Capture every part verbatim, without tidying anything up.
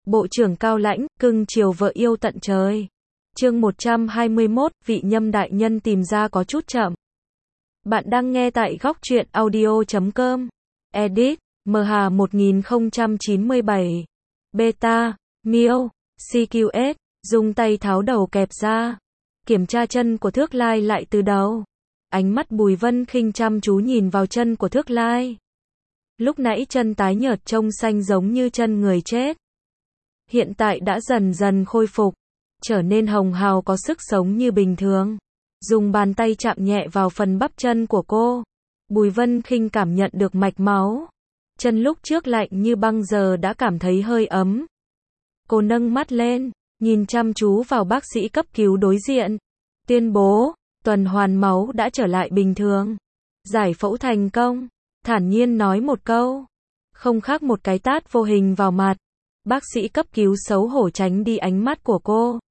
Bộ trưởng cao lãnh, cưng chiều vợ yêu tận trời. Chương một trăm hai mươi mốt, vị Nhâm đại nhân tìm ra có chút chậm. Bạn đang nghe tại góc truyện audio chấm com. Edit, M H một nghìn không trăm chín mươi bảy. Beta, Miêu, xê quy ét, dùng tay tháo đầu kẹp ra. Kiểm tra chân của Thước Lai lại từ đầu. Ánh mắt Bùi Vân Khinh chăm chú nhìn vào chân của Thước Lai. Lúc nãy chân tái nhợt trông xanh giống như chân người chết. Hiện tại đã dần dần khôi phục, trở nên hồng hào có sức sống như bình thường. Dùng bàn tay chạm nhẹ vào phần bắp chân của cô. Bùi Vân Khinh cảm nhận được mạch máu. Chân lúc trước lạnh như băng giờ đã cảm thấy hơi ấm. Cô nâng mắt lên, nhìn chăm chú vào bác sĩ cấp cứu đối diện. Tuyên bố, tuần hoàn máu đã trở lại bình thường. Giải phẫu thành công. Thản nhiên nói một câu. Không khác một cái tát vô hình vào mặt. Bác sĩ cấp cứu xấu hổ tránh đi ánh mắt của cô.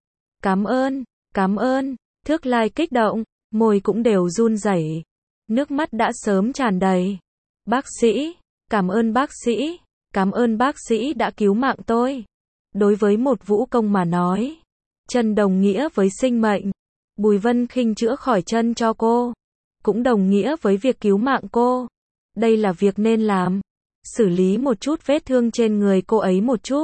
Cảm ơn, cảm ơn. Thước Lai kích động, môi cũng đều run rẩy. Nước mắt đã sớm tràn đầy. Bác sĩ, cảm ơn bác sĩ, cảm ơn bác sĩ đã cứu mạng tôi. Đối với một vũ công mà nói, chân đồng nghĩa với sinh mệnh. Bùi Vân Khinh chữa khỏi chân cho cô, cũng đồng nghĩa với việc cứu mạng cô. Đây là việc nên làm. Xử lý một chút vết thương trên người cô ấy một chút.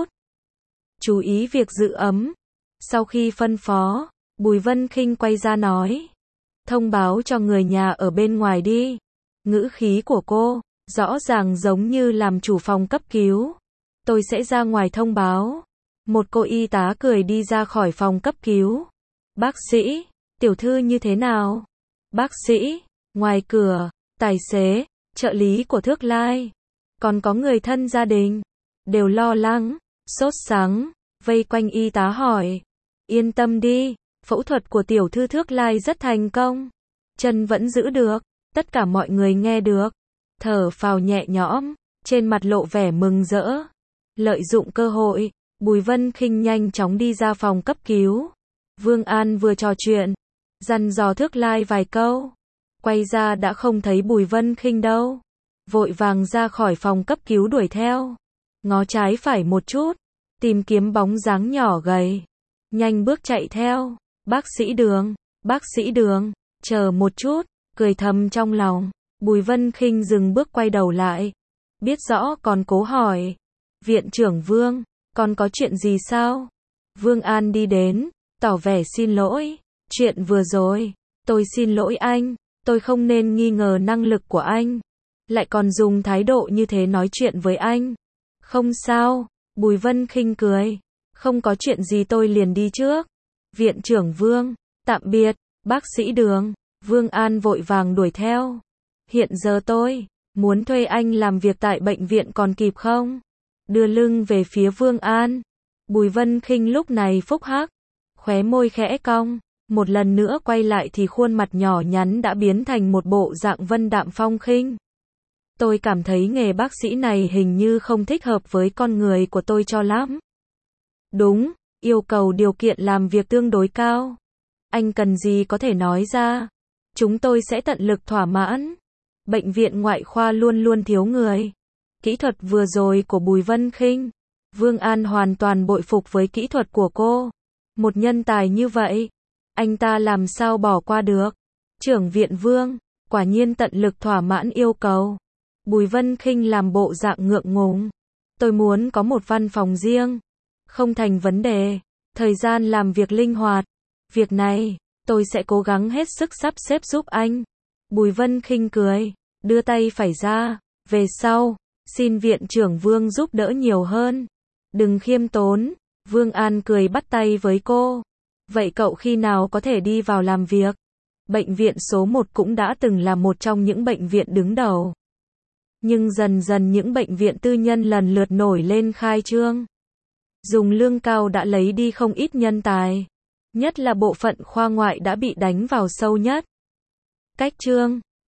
Chú ý việc giữ ấm. Sau khi phân phó, Bùi Vân Khinh quay ra nói. Thông báo cho người nhà ở bên ngoài đi. Ngữ khí của cô, rõ ràng giống như làm chủ phòng cấp cứu. Tôi sẽ ra ngoài thông báo. Một cô y tá cười đi ra khỏi phòng cấp cứu. Bác sĩ, tiểu thư như thế nào? Bác sĩ, ngoài cửa, tài xế, trợ lý của Thước Lai. Còn có người thân gia đình, đều lo lắng, sốt sắng, vây quanh y tá hỏi. Yên tâm đi, phẫu thuật của tiểu thư Thước Lai rất thành công. Chân vẫn giữ được, tất cả mọi người nghe được. Thở phào nhẹ nhõm, trên mặt lộ vẻ mừng rỡ. Lợi dụng cơ hội, Bùi Vân Khinh nhanh chóng đi ra phòng cấp cứu. Vương An vừa trò chuyện, dặn dò Thước Lai vài câu. Quay ra đã không thấy Bùi Vân Khinh đâu. Vội vàng ra khỏi phòng cấp cứu đuổi theo. Ngó trái phải một chút, tìm kiếm bóng dáng nhỏ gầy. Nhanh bước chạy theo. Bác sĩ Đường, bác sĩ Đường, chờ một chút, cười thầm trong lòng. Bùi Vân Khinh dừng bước quay đầu lại. Biết rõ còn cố hỏi. Viện trưởng Vương, còn có chuyện gì sao? Vương An đi đến, tỏ vẻ xin lỗi. Chuyện vừa rồi, tôi xin lỗi anh, tôi không nên nghi ngờ năng lực của anh. Lại còn dùng thái độ như thế nói chuyện với anh. Không sao, Bùi Vân Khinh cười. Không có chuyện gì tôi liền đi trước. Viện trưởng Vương, tạm biệt, bác sĩ Đường. Vương An vội vàng đuổi theo. Hiện giờ tôi muốn thuê anh làm việc tại bệnh viện còn kịp không? Đưa lưng về phía Vương An. Bùi Vân Khinh lúc này phúc hắc, khóe môi khẽ cong. Một lần nữa quay lại thì khuôn mặt nhỏ nhắn đã biến thành một bộ dạng vân đạm phong khinh. Tôi cảm thấy nghề bác sĩ này hình như không thích hợp với con người của tôi cho lắm. Đúng, yêu cầu điều kiện làm việc tương đối cao. Anh cần gì có thể nói ra. Chúng tôi sẽ tận lực thỏa mãn. Bệnh viện ngoại khoa luôn luôn thiếu người. Kỹ thuật vừa rồi của Bùi Vân Khinh, Vương An hoàn toàn bội phục với kỹ thuật của cô. Một nhân tài như vậy, anh ta làm sao bỏ qua được. Trưởng viện Vương, quả nhiên tận lực thỏa mãn yêu cầu. Bùi Vân Khinh làm bộ dạng ngượng ngùng. Tôi muốn có một văn phòng riêng. Không thành vấn đề. Thời gian làm việc linh hoạt. Việc này, tôi sẽ cố gắng hết sức sắp xếp giúp anh. Bùi Vân Khinh cười, đưa tay phải ra. Về sau, xin viện trưởng Vương giúp đỡ nhiều hơn. Đừng khiêm tốn. Vương An cười bắt tay với cô. Vậy cậu khi nào có thể đi vào làm việc? Bệnh viện số một cũng đã từng là một trong những bệnh viện đứng đầu. Nhưng dần dần những bệnh viện tư nhân lần lượt nổi lên khai trương. Dùng lương cao đã lấy đi không ít nhân tài. Nhất là bộ phận khoa ngoại đã bị đánh vào sâu nhất. Cách trương,